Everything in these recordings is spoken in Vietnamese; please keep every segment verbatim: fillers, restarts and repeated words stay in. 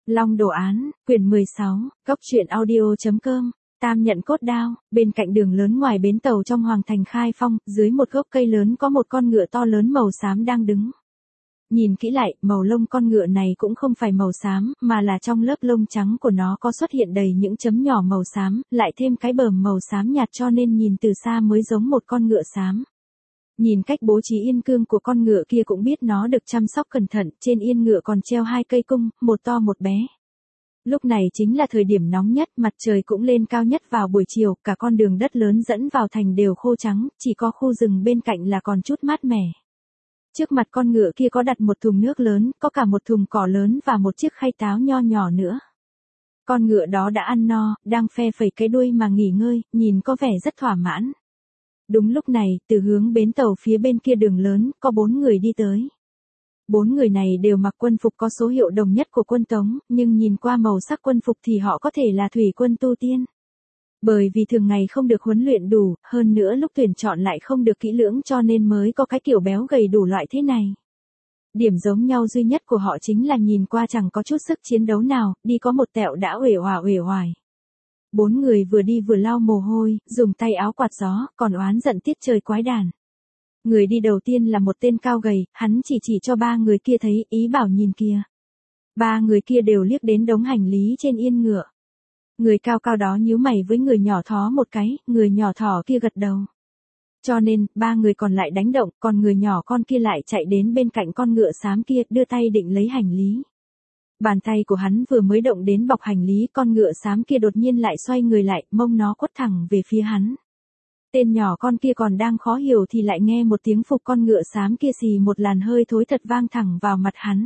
Long đồ án, quyển mười sáu, Cốc truyện audio.com, Tam nhận cốt đao, bên cạnh đường lớn ngoài bến tàu trong hoàng thành Khai Phong, dưới một gốc cây lớn có một con ngựa to lớn màu xám đang đứng. Nhìn kỹ lại, màu lông con ngựa này cũng không phải màu xám, mà là trong lớp lông trắng của nó có xuất hiện đầy những chấm nhỏ màu xám, lại thêm cái bờm màu xám nhạt cho nên nhìn từ xa mới giống một con ngựa xám. Nhìn cách bố trí yên cương của con ngựa kia cũng biết nó được chăm sóc cẩn thận, trên yên ngựa còn treo hai cây cung, một to một bé. Lúc này chính là thời điểm nóng nhất, mặt trời cũng lên cao nhất vào buổi chiều, cả con đường đất lớn dẫn vào thành đều khô trắng, chỉ có khu rừng bên cạnh là còn chút mát mẻ. Trước mặt con ngựa kia có đặt một thùng nước lớn, có cả một thùng cỏ lớn và một chiếc khay táo nho nhỏ nữa. Con ngựa đó đã ăn no, đang phe phẩy cái đuôi mà nghỉ ngơi, nhìn có vẻ rất thỏa mãn. Đúng lúc này, từ hướng bến tàu phía bên kia đường lớn, có bốn người đi tới. Bốn người này đều mặc quân phục có số hiệu đồng nhất của quân Tống, nhưng nhìn qua màu sắc quân phục thì họ có thể là thủy quân tu tiên. Bởi vì thường ngày không được huấn luyện đủ, hơn nữa lúc tuyển chọn lại không được kỹ lưỡng cho nên mới có cái kiểu béo gầy đủ loại thế này. Điểm giống nhau duy nhất của họ chính là nhìn qua chẳng có chút sức chiến đấu nào, đi có một tẹo đã uể oải uể oải. Bốn người vừa đi vừa lau mồ hôi, dùng tay áo quạt gió, còn oán giận tiết trời quái đản. Người đi đầu tiên là một tên cao gầy, hắn chỉ chỉ cho ba người kia thấy, ý bảo nhìn kia. Ba người kia đều liếc đến đống hành lý trên yên ngựa. Người cao cao đó nhíu mày với người nhỏ thó một cái, người nhỏ thỏ kia gật đầu. Cho nên, ba người còn lại đánh động, còn người nhỏ con kia lại chạy đến bên cạnh con ngựa xám kia, đưa tay định lấy hành lý. Bàn tay của hắn vừa mới động đến bọc hành lý, con ngựa xám kia đột nhiên lại xoay người lại, mông nó quất thẳng về phía hắn. Tên nhỏ con kia còn đang khó hiểu thì lại nghe một tiếng phục con ngựa xám kia xì một làn hơi thối thật vang thẳng vào mặt hắn.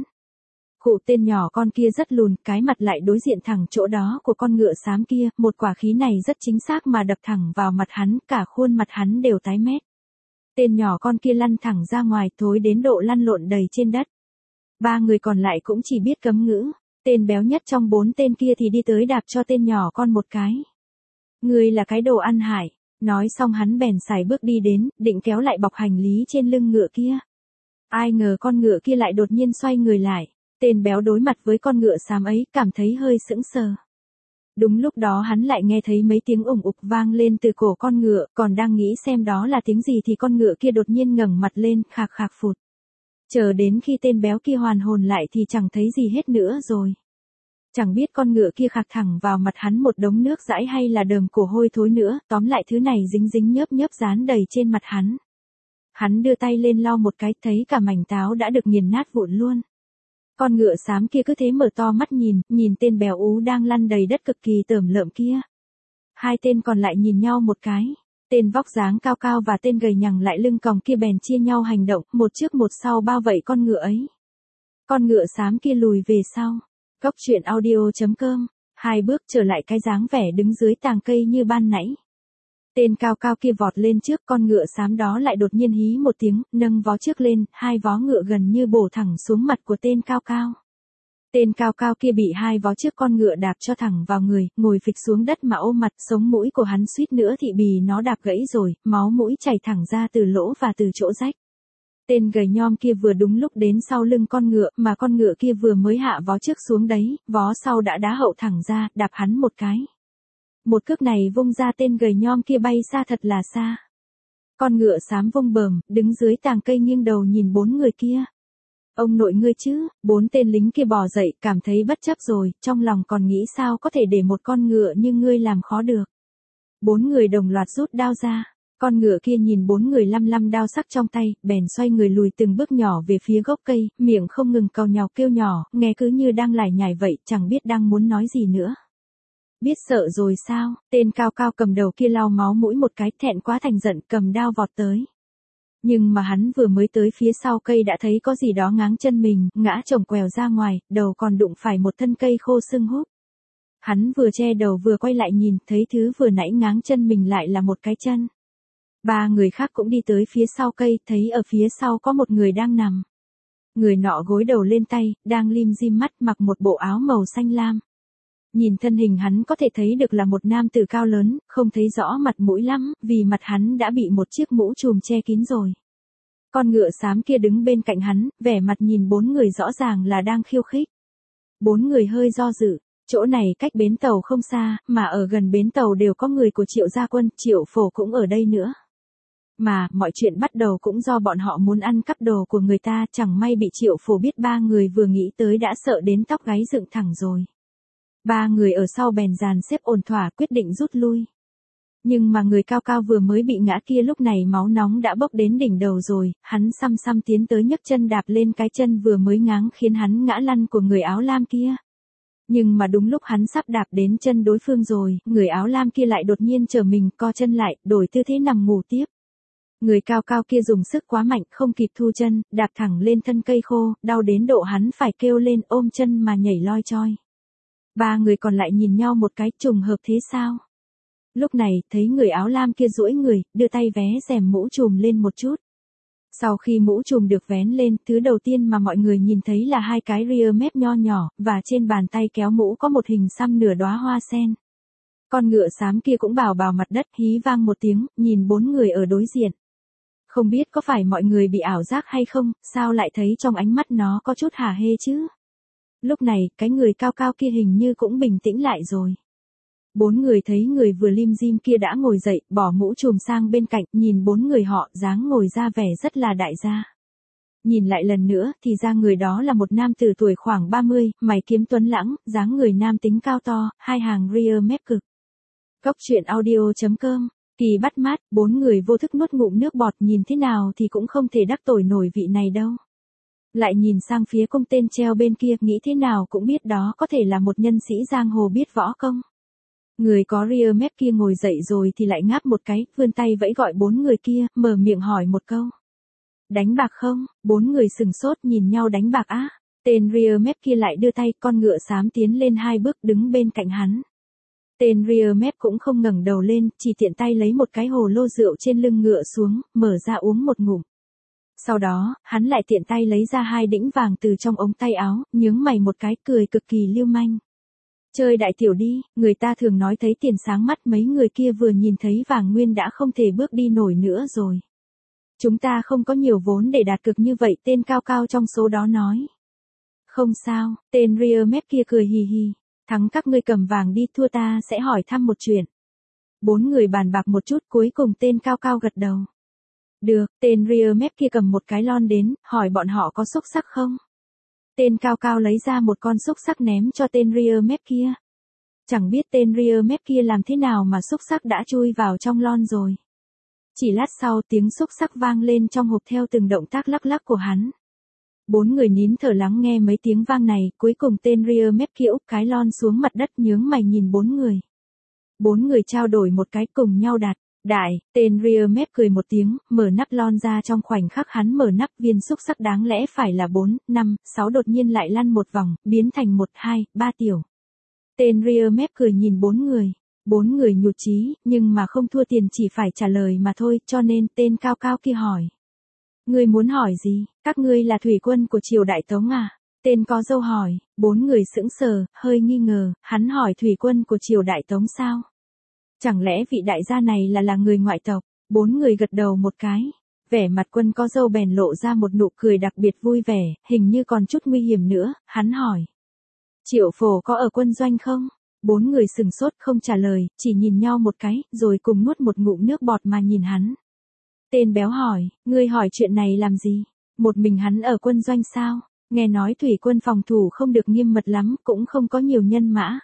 Cụ tên nhỏ con kia rất lùn, cái mặt lại đối diện thẳng chỗ đó của con ngựa xám kia, một quả khí này rất chính xác mà đập thẳng vào mặt hắn, cả khuôn mặt hắn đều tái mét. Tên nhỏ con kia lăn thẳng ra ngoài, thối đến độ lăn lộn đầy trên đất. Ba người còn lại cũng chỉ biết cấm ngữ, tên béo nhất trong bốn tên kia thì đi tới đạp cho tên nhỏ con một cái. Ngươi là cái đồ ăn hại, nói xong hắn bèn sải bước đi đến, định kéo lại bọc hành lý trên lưng ngựa kia. Ai ngờ con ngựa kia lại đột nhiên xoay người lại. Tên béo đối mặt với con ngựa xám ấy, cảm thấy hơi sững sờ. Đúng lúc đó hắn lại nghe thấy mấy tiếng ủng ục vang lên từ cổ con ngựa, còn đang nghĩ xem đó là tiếng gì thì con ngựa kia đột nhiên ngẩng mặt lên, khạc khạc phụt. Chờ đến khi tên béo kia hoàn hồn lại thì chẳng thấy gì hết nữa rồi. Chẳng biết con ngựa kia khạc thẳng vào mặt hắn một đống nước dãi hay là đờm cổ hôi thối nữa, tóm lại thứ này dính dính nhớp nhớp dán đầy trên mặt hắn. Hắn đưa tay lên lau một cái, thấy cả mảnh táo đã được nghiền nát vụn luôn. Con ngựa xám kia cứ thế mở to mắt nhìn, nhìn tên béo ú đang lăn đầy đất cực kỳ tởm lợm kia. Hai tên còn lại nhìn nhau một cái. Tên vóc dáng cao cao và tên gầy nhằng lại lưng còng kia bèn chia nhau hành động, một trước một sau bao vây con ngựa ấy. Con ngựa xám kia lùi về sau. Cốc truyện audio.com, hai bước trở lại cái dáng vẻ đứng dưới tàng cây như ban nãy. Tên cao cao kia vọt lên trước, con ngựa xám đó lại đột nhiên hí một tiếng, nâng vó trước lên, hai vó ngựa gần như bổ thẳng xuống mặt của tên cao cao. Tên cao cao kia bị hai vó trước con ngựa đạp cho thẳng vào người, ngồi phịch xuống đất mà ôm mặt, sống mũi của hắn suýt nữa thì bì nó đạp gãy rồi, máu mũi chảy thẳng ra từ lỗ và từ chỗ rách. Tên gầy nhom kia vừa đúng lúc đến sau lưng con ngựa, mà con ngựa kia vừa mới hạ vó trước xuống đấy, vó sau đã đá hậu thẳng ra, đạp hắn một cái. Một cước này vung ra tên gầy nhom kia bay xa thật là xa. Con ngựa xám vung bờm, đứng dưới tàng cây nghiêng đầu nhìn bốn người kia. Ông nội ngươi chứ, bốn tên lính kia bò dậy, cảm thấy bất chấp rồi, trong lòng còn nghĩ sao có thể để một con ngựa như ngươi làm khó được. Bốn người đồng loạt rút đao ra. Con ngựa kia nhìn bốn người lăm lăm đao sắc trong tay, bèn xoay người lùi từng bước nhỏ về phía gốc cây, miệng không ngừng càu nhàu kêu nhỏ, nghe cứ như đang lải nhải vậy, chẳng biết đang muốn nói gì nữa. Biết sợ rồi sao, tên cao cao cầm đầu kia lau máu mũi một cái, thẹn quá thành giận, cầm đao vọt tới. Nhưng mà hắn vừa mới tới phía sau cây đã thấy có gì đó ngáng chân mình, ngã chồng quèo ra ngoài, đầu còn đụng phải một thân cây khô sưng húp. Hắn vừa che đầu vừa quay lại nhìn, thấy thứ vừa nãy ngáng chân mình lại là một cái chân. Ba người khác cũng đi tới phía sau cây, thấy ở phía sau có một người đang nằm. Người nọ gối đầu lên tay, đang lim dim mắt, mặc một bộ áo màu xanh lam. Nhìn thân hình hắn có thể thấy được là một nam tử cao lớn, không thấy rõ mặt mũi lắm, vì mặt hắn đã bị một chiếc mũ trùm che kín rồi. Con ngựa xám kia đứng bên cạnh hắn, vẻ mặt nhìn bốn người rõ ràng là đang khiêu khích. Bốn người hơi do dự, chỗ này cách bến tàu không xa, mà ở gần bến tàu đều có người của Triệu gia quân, Triệu Phổ cũng ở đây nữa. Mà, mọi chuyện bắt đầu cũng do bọn họ muốn ăn cắp đồ của người ta, chẳng may bị Triệu Phổ biết ba người vừa nghĩ tới đã sợ đến tóc gáy dựng thẳng rồi. Ba người ở sau bèn dàn xếp ổn thỏa quyết định rút lui. Nhưng mà người cao cao vừa mới bị ngã kia lúc này máu nóng đã bốc đến đỉnh đầu rồi, hắn xăm xăm tiến tới nhấc chân đạp lên cái chân vừa mới ngáng khiến hắn ngã lăn của người áo lam kia. Nhưng mà đúng lúc hắn sắp đạp đến chân đối phương rồi, người áo lam kia lại đột nhiên trở mình co chân lại, đổi tư thế nằm ngủ tiếp. Người cao cao kia dùng sức quá mạnh không kịp thu chân, đạp thẳng lên thân cây khô, đau đến độ hắn phải kêu lên ôm chân mà nhảy loi choi. Ba người còn lại nhìn nhau một cái, trùng hợp thế sao? Lúc này, thấy người áo lam kia duỗi người, đưa tay vé rèm mũ trùm lên một chút. Sau khi mũ trùm được vén lên, thứ đầu tiên mà mọi người nhìn thấy là hai cái ria mép nho nhỏ, và trên bàn tay kéo mũ có một hình xăm nửa đóa hoa sen. Con ngựa xám kia cũng bào bào mặt đất hí vang một tiếng, nhìn bốn người ở đối diện. Không biết có phải mọi người bị ảo giác hay không, sao lại thấy trong ánh mắt nó có chút hả hê chứ? Lúc này, cái người cao cao kia hình như cũng bình tĩnh lại rồi. Bốn người thấy người vừa lim dim kia đã ngồi dậy, bỏ mũ trùm sang bên cạnh, nhìn bốn người họ dáng ngồi ra vẻ rất là đại gia. Nhìn lại lần nữa, thì ra người đó là một nam tử tuổi khoảng ba mươi, mày kiếm tuấn lãng, dáng người nam tính cao to, hai hàng ria mép cực. Cốc truyện audio chấm com, kỳ bắt mát, bốn người vô thức nuốt ngụm nước bọt, nhìn thế nào thì cũng không thể đắc tội nổi vị này đâu. Lại nhìn sang phía công tên treo bên kia, nghĩ thế nào cũng biết đó có thể là một nhân sĩ giang hồ biết võ công. Người có ria mép kia ngồi dậy rồi thì lại ngáp một cái, vươn tay vẫy gọi bốn người kia, mở miệng hỏi một câu. Đánh bạc không? Bốn người sừng sốt nhìn nhau. Đánh bạc á? Tên ria mép kia lại đưa tay, con ngựa xám tiến lên hai bước đứng bên cạnh hắn. Tên ria mép cũng không ngẩng đầu lên, chỉ tiện tay lấy một cái hồ lô rượu trên lưng ngựa xuống, mở ra uống một ngụm. Sau đó, hắn lại tiện tay lấy ra hai đĩnh vàng từ trong ống tay áo, nhướng mày một cái, cười cực kỳ lưu manh. Chơi đại tiểu đi, người ta thường nói thấy tiền sáng mắt, mấy người kia vừa nhìn thấy vàng nguyên đã không thể bước đi nổi nữa rồi. Chúng ta không có nhiều vốn để đạt cực như vậy, tên cao cao trong số đó nói. Không sao, tên ria mép kia cười hì hì, thắng các ngươi cầm vàng đi, thua ta sẽ hỏi thăm một chuyện. Bốn người bàn bạc một chút, cuối cùng tên cao cao gật đầu. Được, tên ria mép kia cầm một cái lon đến, hỏi bọn họ có xúc xắc không? Tên cao cao lấy ra một con xúc xắc ném cho tên ria mép kia. Chẳng biết tên ria mép kia làm thế nào mà xúc xắc đã chui vào trong lon rồi. Chỉ lát sau tiếng xúc xắc vang lên trong hộp theo từng động tác lắc lắc của hắn. Bốn người nín thở lắng nghe mấy tiếng vang này, cuối cùng tên ria mép kia úp cái lon xuống mặt đất nhướng mày nhìn bốn người. Bốn người trao đổi một cái cùng nhau đặt. Đại, tên ria mép cười một tiếng, mở nắp lon ra, trong khoảnh khắc hắn mở nắp, viên xúc xắc đáng lẽ phải là bốn, năm, sáu đột nhiên lại lăn một vòng, biến thành một, hai, ba tiểu. Tên ria mép cười nhìn bốn người. Bốn người nhụt chí, nhưng mà không thua tiền chỉ phải trả lời mà thôi, cho nên tên cao cao kia hỏi. Ngươi muốn hỏi gì? Các ngươi là thủy quân của triều Đại Tống à? Tên có dâu hỏi. Bốn người sững sờ, hơi nghi ngờ, hắn hỏi thủy quân của triều Đại Tống sao? Chẳng lẽ vị đại gia này là là người ngoại tộc? Bốn người gật đầu một cái. Vẻ mặt quân có dâu bèn lộ ra một nụ cười đặc biệt vui vẻ, hình như còn chút nguy hiểm nữa, hắn hỏi. Triệu Phổ có ở quân doanh không? Bốn người sừng sốt không trả lời, chỉ nhìn nhau một cái, rồi cùng nuốt một ngụm nước bọt mà nhìn hắn. Tên béo hỏi, ngươi hỏi chuyện này làm gì? Một mình hắn ở quân doanh sao? Nghe nói thủy quân phòng thủ không được nghiêm mật lắm, cũng không có nhiều nhân mã.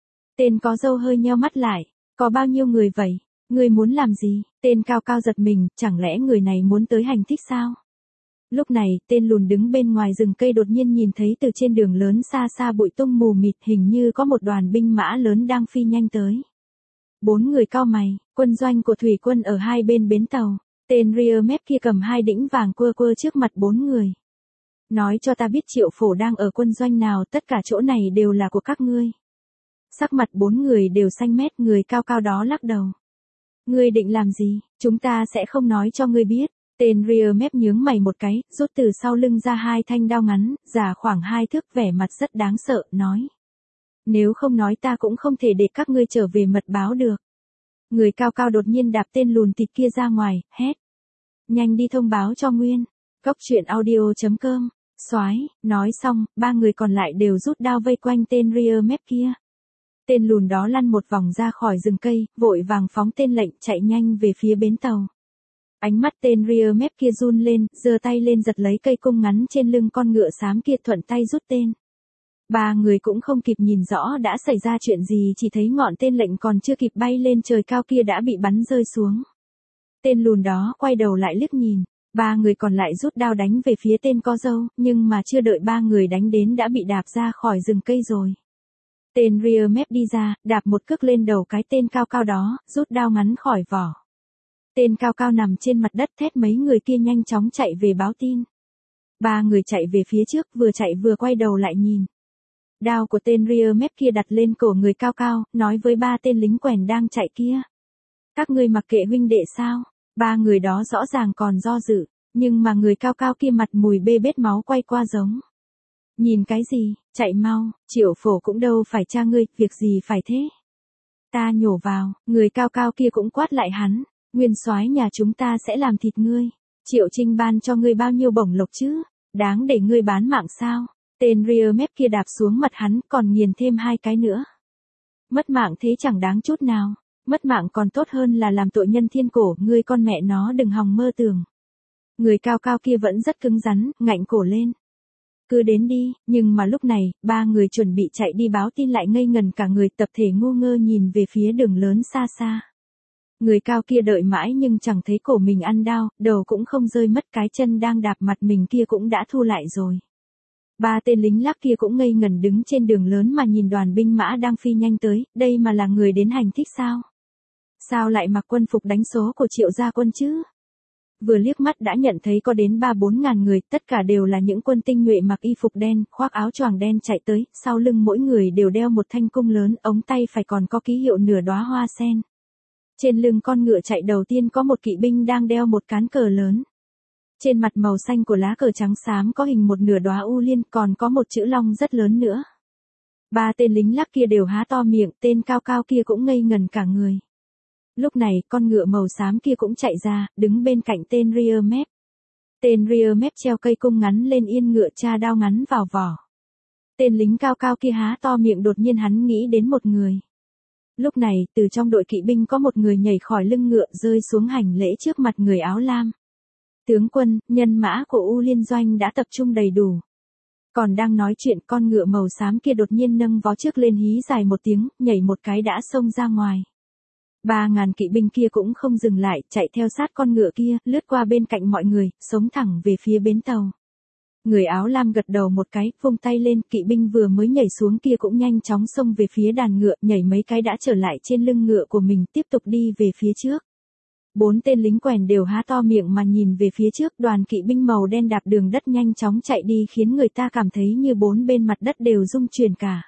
Tên có dâu hơi nheo mắt lại, có bao nhiêu người vậy? Ngươi muốn làm gì? Tên cao cao giật mình, chẳng lẽ người này muốn tới hành thích sao? Lúc này, tên lùn đứng bên ngoài rừng cây đột nhiên nhìn thấy từ trên đường lớn xa xa bụi tung mù mịt, hình như có một đoàn binh mã lớn đang phi nhanh tới. Bốn người cau mày, quân doanh của thủy quân ở hai bên bến tàu. Tên ria mép kia cầm hai đĩnh vàng quơ quơ trước mặt bốn người. Nói cho ta biết Triệu Phổ đang ở quân doanh nào, tất cả chỗ này đều là của các ngươi. Sắc mặt bốn người đều xanh mét, người cao cao đó lắc đầu. Ngươi định làm gì? Chúng ta sẽ không nói cho ngươi biết. Tên ria mép nhướng mày một cái, rút từ sau lưng ra hai thanh đao ngắn, dài khoảng hai thước, vẻ mặt rất đáng sợ, nói. Nếu không nói ta cũng không thể để các ngươi trở về mật báo được. Người cao cao đột nhiên đạp tên lùn thịt kia ra ngoài, hét. Nhanh đi thông báo cho Nguyên. Cốc truyện audio chấm com Soái, nói xong, ba người còn lại đều rút đao vây quanh tên rear map kia. Tên lùn đó lăn một vòng ra khỏi rừng cây, vội vàng phóng tên lệnh chạy nhanh về phía bến tàu. Ánh mắt tên rear map kia run lên, giơ tay lên giật lấy cây cung ngắn trên lưng con ngựa xám kia, thuận tay rút tên. Ba người cũng không kịp nhìn rõ đã xảy ra chuyện gì, chỉ thấy ngọn tên lệnh còn chưa kịp bay lên trời cao kia đã bị bắn rơi xuống. Tên lùn đó quay đầu lại liếc nhìn, ba người còn lại rút đao đánh về phía tên co râu, nhưng mà chưa đợi ba người đánh đến đã bị đạp ra khỏi rừng cây rồi. Tên rear map đi ra, đạp một cước lên đầu cái tên cao cao đó, rút đao ngắn khỏi vỏ. Tên cao cao nằm trên mặt đất, thét mấy người kia nhanh chóng chạy về báo tin. Ba người chạy về phía trước, vừa chạy vừa quay đầu lại nhìn. Đao của tên rear map kia đặt lên cổ người cao cao, nói với ba tên lính quèn đang chạy kia. Các ngươi mặc kệ huynh đệ sao? Ba người đó rõ ràng còn do dự, nhưng mà người cao cao kia mặt mùi bê bết máu quay qua giống. Nhìn cái gì, chạy mau, Triệu Phổ cũng đâu phải cha ngươi, việc gì phải thế? Ta nhổ vào, người cao cao kia cũng quát lại hắn, nguyên soái nhà chúng ta sẽ làm thịt ngươi. Triệu Trinh ban cho ngươi bao nhiêu bổng lộc chứ, đáng để ngươi bán mạng sao? Tên rear map kia đạp xuống mặt hắn, còn nghiền thêm hai cái nữa. Mất mạng thế chẳng đáng chút nào, mất mạng còn tốt hơn là làm tội nhân thiên cổ, ngươi con mẹ nó đừng hòng mơ tưởng. Người cao cao kia vẫn rất cứng rắn, ngạnh cổ lên. Cứ đến đi, nhưng mà lúc này, ba người chuẩn bị chạy đi báo tin lại ngây ngần cả người, tập thể ngu ngơ nhìn về phía đường lớn xa xa. Người cao kia đợi mãi nhưng chẳng thấy cổ mình ăn đau, đầu cũng không rơi mất, cái chân đang đạp mặt mình kia cũng đã thu lại rồi. Ba tên lính lác kia cũng ngây ngẩn đứng trên đường lớn mà nhìn đoàn binh mã đang phi nhanh tới, đây mà là người đến hành thích sao? Sao lại mặc quân phục đánh số của Triệu gia quân chứ? Vừa liếc mắt đã nhận thấy có đến ba bốn ngàn người, tất cả đều là những quân tinh nhuệ mặc y phục đen, khoác áo choàng đen chạy tới, sau lưng mỗi người đều đeo một thanh cung lớn, ống tay phải còn có ký hiệu nửa đóa hoa sen. Trên lưng con ngựa chạy đầu tiên có một kỵ binh đang đeo một cán cờ lớn. Trên mặt màu xanh của lá cờ trắng xám có hình một nửa đóa u liên, còn có một chữ long rất lớn nữa. Ba tên lính lác kia đều há to miệng, tên cao cao kia cũng ngây ngần cả người. Lúc này, con ngựa màu xám kia cũng chạy ra, đứng bên cạnh tên rear map. Tên rear map treo cây cung ngắn lên yên ngựa, tra đao ngắn vào vỏ. Tên lính cao cao kia há to miệng, đột nhiên hắn nghĩ đến một người. Lúc này, từ trong đội kỵ binh có một người nhảy khỏi lưng ngựa, rơi xuống hành lễ trước mặt người áo lam. Tướng quân, nhân mã của U Liên Doanh đã tập trung đầy đủ. Còn đang nói chuyện, con ngựa màu xám kia đột nhiên nâng vó trước lên hí dài một tiếng, nhảy một cái đã xông ra ngoài. Ba ngàn kỵ binh kia cũng không dừng lại, chạy theo sát con ngựa kia, lướt qua bên cạnh mọi người, sống thẳng về phía bến tàu. Người áo lam gật đầu một cái, vung tay lên, kỵ binh vừa mới nhảy xuống kia cũng nhanh chóng xông về phía đàn ngựa, nhảy mấy cái đã trở lại trên lưng ngựa của mình, tiếp tục đi về phía trước. Bốn tên lính quèn đều há to miệng mà nhìn về phía trước, đoàn kỵ binh màu đen đạp đường đất nhanh chóng chạy đi khiến người ta cảm thấy như bốn bên mặt đất đều rung chuyển cả.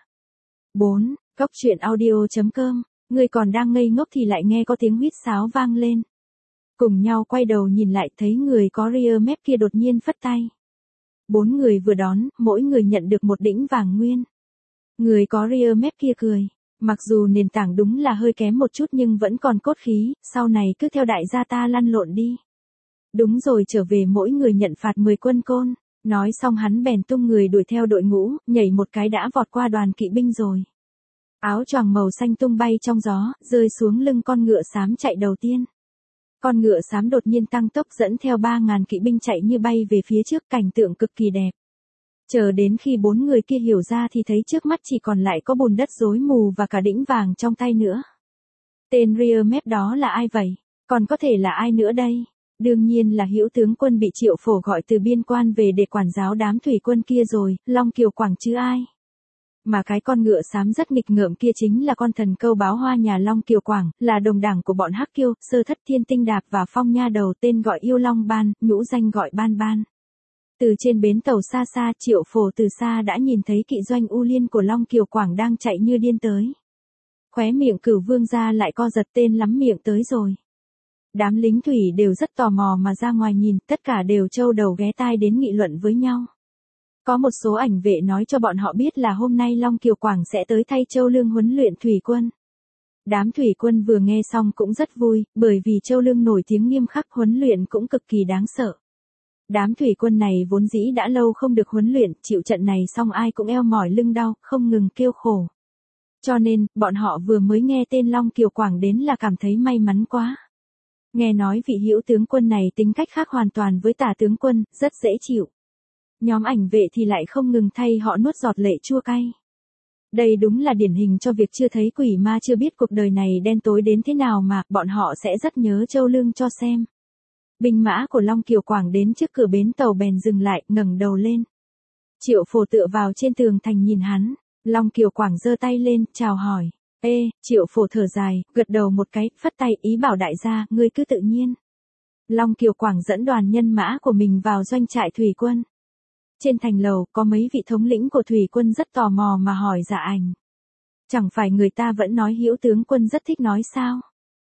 bốn. Cốc truyện audio chấm com. Người còn đang ngây ngốc thì lại nghe có tiếng huýt sáo vang lên. Cùng nhau quay đầu nhìn lại thấy người có rear map kia đột nhiên phất tay. Bốn người vừa đón, mỗi người nhận được một đĩnh vàng nguyên. Người có rear map kia cười. Mặc dù nền tảng đúng là hơi kém một chút nhưng vẫn còn cốt khí, sau này cứ theo đại gia ta lăn lộn đi. Đúng rồi, trở về mỗi người nhận phạt mười quân côn. Nói xong hắn bèn tung người đuổi theo đội ngũ, nhảy một cái đã vọt qua đoàn kỵ binh rồi. Áo choàng màu xanh tung bay trong gió, rơi xuống lưng con ngựa xám chạy đầu tiên. Con ngựa xám đột nhiên tăng tốc dẫn theo ba ngàn kỵ binh chạy như bay về phía trước, cảnh tượng cực kỳ đẹp. Chờ đến khi bốn người kia hiểu ra thì thấy trước mắt chỉ còn lại có bùn đất rối mù và cả đĩnh vàng trong tay nữa. Tên rear map đó là ai vậy? Còn có thể là ai nữa đây? Đương nhiên là Hữu tướng quân bị Triệu Phổ gọi từ biên quan về để quản giáo đám thủy quân kia rồi, Long Kiều Quảng chứ ai? Mà cái con ngựa xám rất nghịch ngợm kia chính là con thần câu báo hoa nhà Long Kiều Quảng, là đồng đảng của bọn Hắc Kiêu, Sơ Thất Thiên Tinh Đạp và Phong Nha Đầu, tên gọi Yêu Long Ban, nhũ danh gọi Ban Ban. Từ trên bến tàu xa xa, Triệu Phổ từ xa đã nhìn thấy kỵ doanh U Liên của Long Kiều Quảng đang chạy như điên tới. Khóe miệng Cửu Vương gia lại co giật, tên lắm miệng tới rồi. Đám lính thủy đều rất tò mò mà ra ngoài nhìn, tất cả đều trâu đầu ghé tai đến nghị luận với nhau. Có một số ảnh vệ nói cho bọn họ biết là hôm nay Long Kiều Quảng sẽ tới thay Châu Lương huấn luyện thủy quân. Đám thủy quân vừa nghe xong cũng rất vui, bởi vì Châu Lương nổi tiếng nghiêm khắc, huấn luyện cũng cực kỳ đáng sợ. Đám thủy quân này vốn dĩ đã lâu không được huấn luyện, chịu trận này xong ai cũng eo mỏi lưng đau, không ngừng kêu khổ. Cho nên, bọn họ vừa mới nghe tên Long Kiều Quảng đến là cảm thấy may mắn quá. Nghe nói vị hữu tướng quân này tính cách khác hoàn toàn với Tả tướng quân, rất dễ chịu. Nhóm ảnh vệ thì lại không ngừng thay họ nuốt giọt lệ chua cay. Đây đúng là điển hình cho việc chưa thấy quỷ ma chưa biết cuộc đời này đen tối đến thế nào mà bọn họ sẽ rất nhớ Châu Lương cho xem. Binh mã của Long Kiều Quảng đến trước cửa bến tàu bèn dừng lại, ngẩng đầu lên. Triệu Phổ tựa vào trên tường thành nhìn hắn, Long Kiều Quảng giơ tay lên, chào hỏi. Ê, Triệu Phổ thở dài, gật đầu một cái, phất tay ý bảo đại gia, ngươi cứ tự nhiên. Long Kiều Quảng dẫn đoàn nhân mã của mình vào doanh trại thủy quân. Trên thành lầu, có mấy vị thống lĩnh của thủy quân rất tò mò mà hỏi Dạ Ảnh. Chẳng phải người ta vẫn nói hữu tướng quân rất thích nói sao?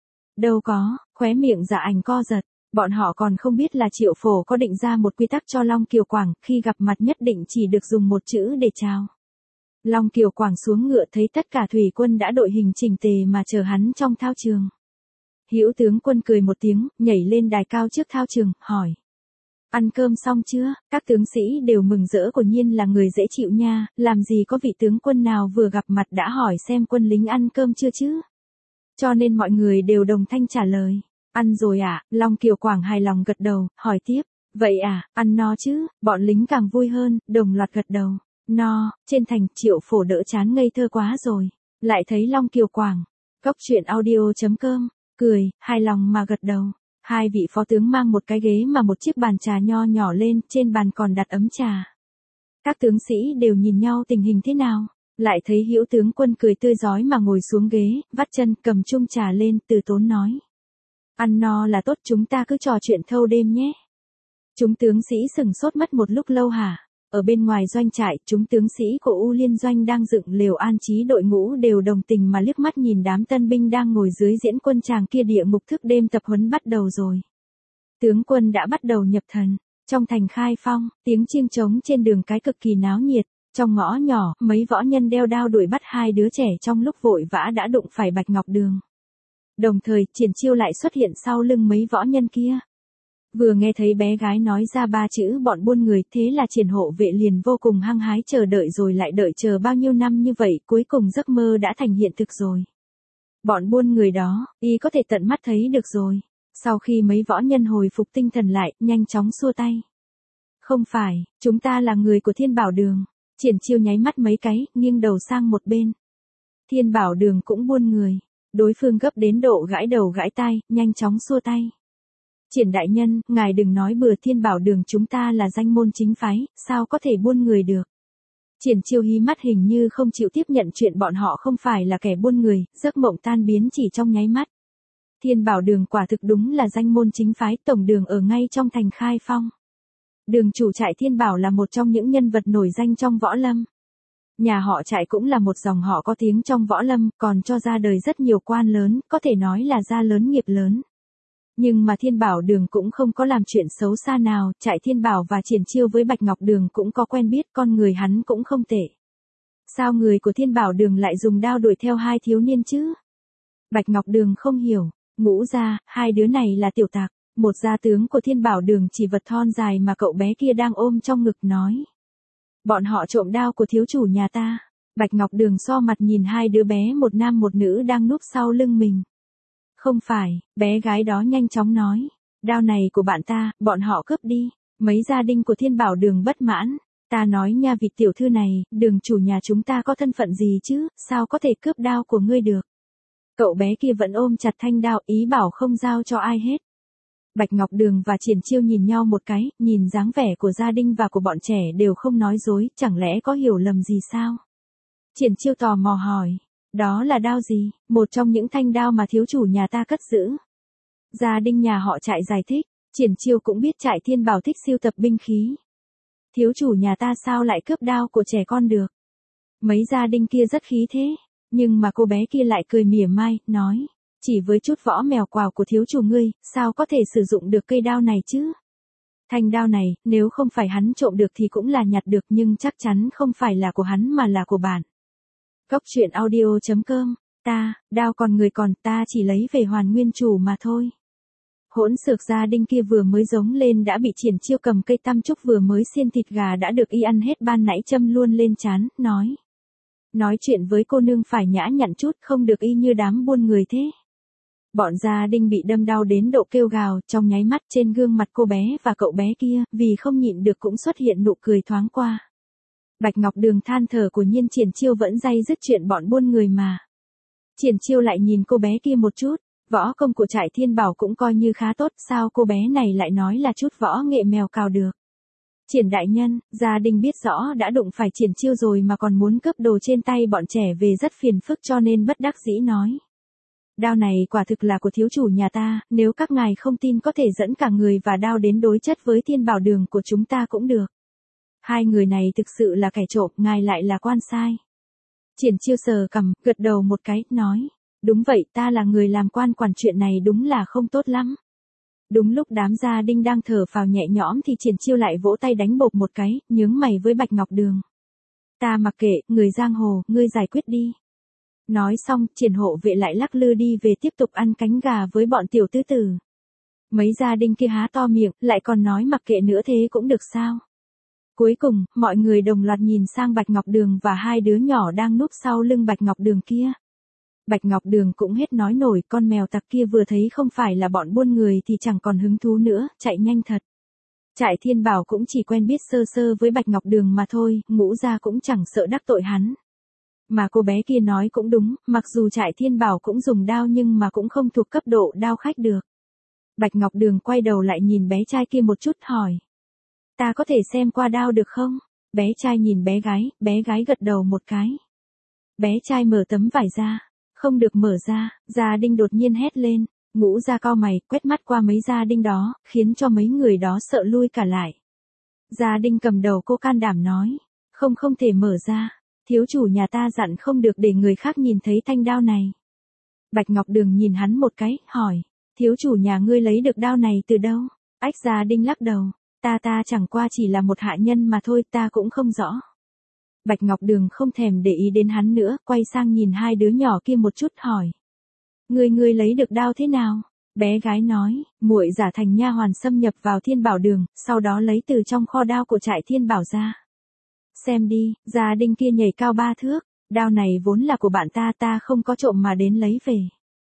Đâu có, khóe miệng Dạ Ảnh co giật. Bọn họ còn không biết là Triệu Phổ có định ra một quy tắc cho Long Kiều Quảng, khi gặp mặt nhất định chỉ được dùng một chữ để chào. Long Kiều Quảng xuống ngựa thấy tất cả thủy quân đã đội hình chỉnh tề mà chờ hắn trong thao trường. Hữu tướng quân cười một tiếng, nhảy lên đài cao trước thao trường, hỏi. Ăn cơm xong chưa? Các tướng sĩ đều mừng rỡ, quả nhiên là người dễ chịu nha, làm gì có vị tướng quân nào vừa gặp mặt đã hỏi xem quân lính ăn cơm chưa chứ? Cho nên mọi người đều đồng thanh trả lời. Ăn rồi à? Long Kiều Quảng hài lòng gật đầu, hỏi tiếp. Vậy à, ăn no chứ? Bọn lính càng vui hơn, đồng loạt gật đầu. No, trên thành, Triệu Phổ đỡ chán ngây thơ quá rồi. Lại thấy Long Kiều Quảng. Cốc truyện audio chấm com, cười, hài lòng mà gật đầu. Hai vị phó tướng mang một cái ghế mà một chiếc bàn trà nho nhỏ lên, trên bàn còn đặt ấm trà. Các tướng sĩ đều nhìn nhau tình hình thế nào. Lại thấy hữu tướng quân cười tươi rói mà ngồi xuống ghế, vắt chân cầm chung trà lên, từ tốn nói. Ăn no là tốt, chúng ta cứ trò chuyện thâu đêm nhé. Chúng tướng sĩ sừng sốt mất một lúc lâu hả? Ở bên ngoài doanh trại, chúng tướng sĩ của U Liên Doanh đang dựng lều an trí đội ngũ đều đồng tình mà liếc mắt nhìn đám tân binh đang ngồi dưới diễn quân tràng kia. Địa ngục thức đêm tập huấn bắt đầu rồi. Tướng quân đã bắt đầu nhập thần. Trong thành Khai Phong, tiếng chiêng trống trên đường cái cực kỳ náo nhiệt. Trong ngõ nhỏ, mấy võ nhân đeo đao đuổi bắt hai đứa trẻ trong lúc vội vã đã đụng phải Bạch Ngọc Đường. Đồng thời, Triển Chiêu lại xuất hiện sau lưng mấy võ nhân kia. Vừa nghe thấy bé gái nói ra ba chữ bọn buôn người, thế là Triển hộ vệ liền vô cùng hăng hái chờ đợi, rồi lại đợi chờ bao nhiêu năm như vậy, cuối cùng giấc mơ đã thành hiện thực rồi. Bọn buôn người đó, y có thể tận mắt thấy được rồi. Sau khi mấy võ nhân hồi phục tinh thần lại, nhanh chóng xua tay. Không phải, chúng ta là người của Thiên Bảo Đường. Triển Chiêu nháy mắt mấy cái, nghiêng đầu sang một bên. Thiên Bảo Đường cũng buôn người. Đối phương gấp đến độ gãi đầu gãi tai, nhanh chóng xua tay. Triển đại nhân, ngài đừng nói bừa, Thiên Bảo Đường chúng ta là danh môn chính phái, sao có thể buôn người được. Triển Chiêu hí mắt hình như không chịu tiếp nhận chuyện bọn họ không phải là kẻ buôn người, giấc mộng tan biến chỉ trong nháy mắt. Thiên Bảo Đường quả thực đúng là danh môn chính phái, tổng đường ở ngay trong thành Khai Phong. Đường chủ trại Thiên Bảo là một trong những nhân vật nổi danh trong võ lâm. Nhà họ Trại cũng là một dòng họ có tiếng trong võ lâm, còn cho ra đời rất nhiều quan lớn, có thể nói là gia lớn nghiệp lớn. Nhưng mà Thiên Bảo Đường cũng không có làm chuyện xấu xa nào, Trại Thiên Bảo và Triển Chiêu với Bạch Ngọc Đường cũng có quen biết, con người hắn cũng không tệ. Sao người của Thiên Bảo Đường lại dùng đao đuổi theo hai thiếu niên chứ? Bạch Ngọc Đường không hiểu, Ngũ gia, hai đứa này là tiểu tặc. Một gia tướng của Thiên Bảo Đường chỉ vật thon dài mà cậu bé kia đang ôm trong ngực nói. Bọn họ trộm đao của thiếu chủ nhà ta. Bạch Ngọc Đường so mặt nhìn hai đứa bé một nam một nữ đang núp sau lưng mình. Không phải, bé gái đó nhanh chóng nói. Đao này của bạn ta, bọn họ cướp đi. Mấy gia đình của Thiên Bảo Đường bất mãn. Ta nói nha vị tiểu thư này, đường chủ nhà chúng ta có thân phận gì chứ, sao có thể cướp đao của ngươi được. Cậu bé kia vẫn ôm chặt thanh đao, ý bảo không giao cho ai hết. Bạch Ngọc Đường và Triển Chiêu nhìn nhau một cái, nhìn dáng vẻ của gia đình và của bọn trẻ đều không nói dối, chẳng lẽ có hiểu lầm gì sao? Triển Chiêu tò mò hỏi, đó là đao gì? Một trong những thanh đao mà thiếu chủ nhà ta cất giữ. Gia đình nhà họ Trại giải thích, Triển Chiêu cũng biết Trại Thiên Bảo thích sưu tập binh khí. Thiếu chủ nhà ta sao lại cướp đao của trẻ con được? Mấy gia đình kia rất khí thế, nhưng mà cô bé kia lại cười mỉa mai, nói. Chỉ với chút võ mèo quào của thiếu chủ ngươi, sao có thể sử dụng được cây đao này chứ? Thanh đao này, nếu không phải hắn trộm được thì cũng là nhặt được, nhưng chắc chắn không phải là của hắn mà là của bạn. Cốc truyện audio chấm com, ta, đao còn người còn, ta chỉ lấy về hoàn nguyên chủ mà thôi. Hỗn xược gia đình kia vừa mới giống lên đã bị Triển Chiêu cầm cây tăm trúc vừa mới xiên thịt gà đã được y ăn hết ban nãy châm luôn lên trán, nói. Nói chuyện với cô nương phải nhã nhặn chút, không được y như đám buôn người thế. Bọn gia đình bị đâm đau đến độ kêu gào, trong nháy mắt trên gương mặt cô bé và cậu bé kia, vì không nhịn được cũng xuất hiện nụ cười thoáng qua. Bạch Ngọc Đường than thở của nhiên Triển Chiêu vẫn day dứt chuyện bọn buôn người mà. Triển Chiêu lại nhìn cô bé kia một chút, võ công của Trại Thiên Bảo cũng coi như khá tốt, sao cô bé này lại nói là chút võ nghệ mèo cào được. Triển đại nhân, gia đình biết rõ đã đụng phải Triển Chiêu rồi mà còn muốn cướp đồ trên tay bọn trẻ về rất phiền phức cho nên bất đắc dĩ nói. Đao này quả thực là của thiếu chủ nhà ta, nếu các ngài không tin có thể dẫn cả người và đao đến đối chất với Thiên Bảo Đường của chúng ta cũng được. Hai người này thực sự là kẻ trộm, ngài lại là quan sai. Triển Chiêu sờ cằm, gật đầu một cái, nói. Đúng vậy, ta là người làm quan quản chuyện này đúng là không tốt lắm. Đúng lúc đám gia đình đang thở phào nhẹ nhõm thì Triển Chiêu lại vỗ tay đánh bộp một cái, nhướng mày với Bạch Ngọc Đường. Ta mặc kệ, người giang hồ, ngươi giải quyết đi. Nói xong, Triển hộ vệ lại lắc lư đi về tiếp tục ăn cánh gà với bọn tiểu tứ tử. Mấy gia đình kia há to miệng, lại còn nói mặc kệ nữa thế cũng được sao. Cuối cùng, mọi người đồng loạt nhìn sang Bạch Ngọc Đường và hai đứa nhỏ đang núp sau lưng Bạch Ngọc Đường kia. Bạch Ngọc Đường cũng hết nói nổi, con mèo tặc kia vừa thấy không phải là bọn buôn người thì chẳng còn hứng thú nữa, chạy nhanh thật. Trại Thiên Bảo cũng chỉ quen biết sơ sơ với Bạch Ngọc Đường mà thôi, Ngũ gia cũng chẳng sợ đắc tội hắn. Mà cô bé kia nói cũng đúng, mặc dù Trại Thiên Bảo cũng dùng đao nhưng mà cũng không thuộc cấp độ đao khách được. Bạch Ngọc Đường quay đầu lại nhìn bé trai kia một chút hỏi. Ta có thể xem qua đao được không? Bé trai nhìn bé gái, bé gái gật đầu một cái. Bé trai mở tấm vải ra. Không được mở ra, gia đình đột nhiên hét lên, Ngũ gia cau mày, quét mắt qua mấy gia đình đó, khiến cho mấy người đó sợ lui cả lại. Gia đình cầm đầu cô can đảm nói, không không thể mở ra, thiếu chủ nhà ta dặn không được để người khác nhìn thấy thanh đao này. Bạch Ngọc Đường nhìn hắn một cái, hỏi, thiếu chủ nhà ngươi lấy được đao này từ đâu? Ách gia đình lắc đầu, ta ta chẳng qua chỉ là một hạ nhân mà thôi, ta cũng không rõ. Bạch Ngọc Đường không thèm để ý đến hắn nữa, quay sang nhìn hai đứa nhỏ kia một chút hỏi. Ngươi ngươi lấy được đao thế nào? Bé gái nói, muội giả thành nha hoàn xâm nhập vào Thiên Bảo Đường, sau đó lấy từ trong kho đao của Trại Thiên Bảo ra. Xem đi, gia đình kia nhảy cao ba thước, đao này vốn là của bạn ta, ta không có trộm mà đến lấy về.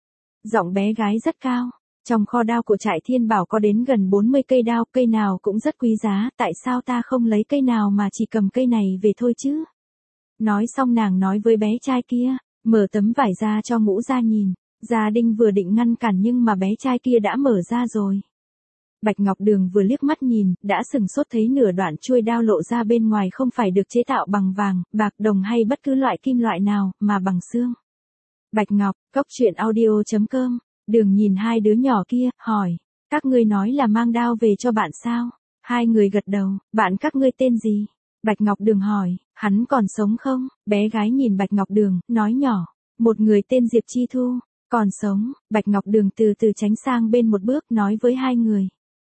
Giọng bé gái rất cao, trong kho đao của Trại Thiên Bảo có đến gần bốn mươi cây đao, cây nào cũng rất quý giá, tại sao ta không lấy cây nào mà chỉ cầm cây này về thôi chứ? Nói xong nàng nói với bé trai kia, mở tấm vải ra cho Ngũ gia nhìn. Gia đình vừa định ngăn cản nhưng mà bé trai kia đã mở ra rồi. Bạch Ngọc Đường vừa liếc mắt nhìn, đã sừng sốt thấy nửa đoạn chuôi đao lộ ra bên ngoài không phải được chế tạo bằng vàng, bạc, đồng hay bất cứ loại kim loại nào, mà bằng xương. Bạch Ngọc, cốc truyện audio chấm com, Đường nhìn hai đứa nhỏ kia, hỏi, các ngươi nói là mang đao về cho bạn sao? Hai người gật đầu, bạn các ngươi tên gì? Bạch Ngọc Đường hỏi, hắn còn sống không? Bé gái nhìn Bạch Ngọc Đường, nói nhỏ, một người tên Diệp Chi Thu, còn sống. Bạch Ngọc Đường từ từ tránh sang bên một bước, nói với hai người.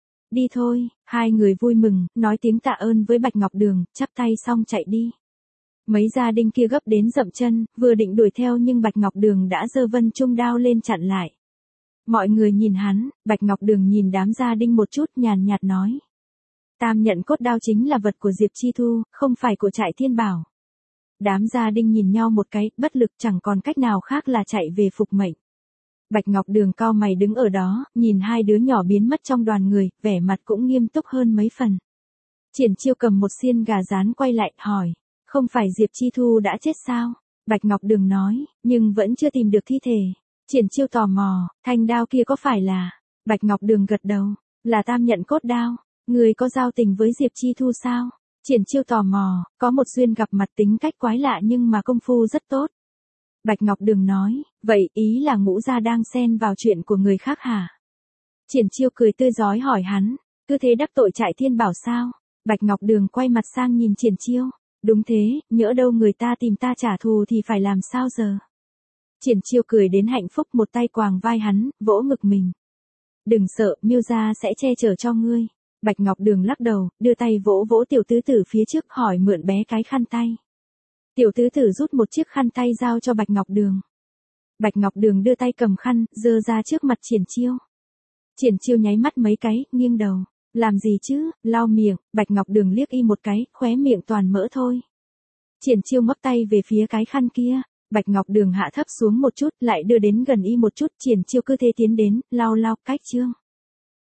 Đi thôi, hai người vui mừng, nói tiếng tạ ơn với Bạch Ngọc Đường, chắp tay xong chạy đi. Mấy gia đình kia gấp đến dậm chân, vừa định đuổi theo nhưng Bạch Ngọc Đường đã giơ vân trung đao lên chặn lại. Mọi người nhìn hắn, Bạch Ngọc Đường nhìn đám gia đình một chút, nhàn nhạt nói. Tam nhận cốt đao chính là vật của Diệp Chi Thu, không phải của Trại Thiên Bảo. Đám gia đình nhìn nhau một cái, bất lực chẳng còn cách nào khác là chạy về phục mệnh. Bạch Ngọc Đường cau mày đứng ở đó, nhìn hai đứa nhỏ biến mất trong đoàn người, vẻ mặt cũng nghiêm túc hơn mấy phần. Triển Chiêu cầm một xiên gà rán quay lại, hỏi, không phải Diệp Chi Thu đã chết sao? Bạch Ngọc Đường nói, nhưng vẫn chưa tìm được thi thể. Triển Chiêu tò mò, thanh đao kia có phải là? Bạch Ngọc Đường gật đầu, là tam nhận cốt đao. Người có giao tình với Diệp Chi Thu sao? Triển Chiêu tò mò, có một duyên gặp mặt tính cách quái lạ nhưng mà công phu rất tốt. Bạch Ngọc Đường nói, vậy ý là Ngũ gia đang xen vào chuyện của người khác hả? Triển Chiêu cười tươi rói hỏi hắn, cứ thế đắc tội Trại Thiên Bảo sao? Bạch Ngọc Đường quay mặt sang nhìn Triển Chiêu, đúng thế, nhỡ đâu người ta tìm ta trả thù thì phải làm sao giờ? Triển Chiêu cười đến hạnh phúc, một tay quàng vai hắn, vỗ ngực mình. Đừng sợ, Miêu gia sẽ che chở cho ngươi. Bạch Ngọc Đường lắc đầu, đưa tay vỗ vỗ tiểu tứ tử phía trước, hỏi mượn bé cái khăn tay. Tiểu tứ tử rút một chiếc khăn tay giao cho Bạch Ngọc Đường. Bạch Ngọc Đường đưa tay cầm khăn, giơ ra trước mặt Triển Chiêu. Triển Chiêu nháy mắt mấy cái, nghiêng đầu. Làm gì chứ, lau miệng, Bạch Ngọc Đường liếc y một cái, khóe miệng toàn mỡ thôi. Triển Chiêu ngóc tay về phía cái khăn kia, Bạch Ngọc Đường hạ thấp xuống một chút, lại đưa đến gần y một chút, Triển Chiêu cứ thế tiến đến, lau lau, cách chương.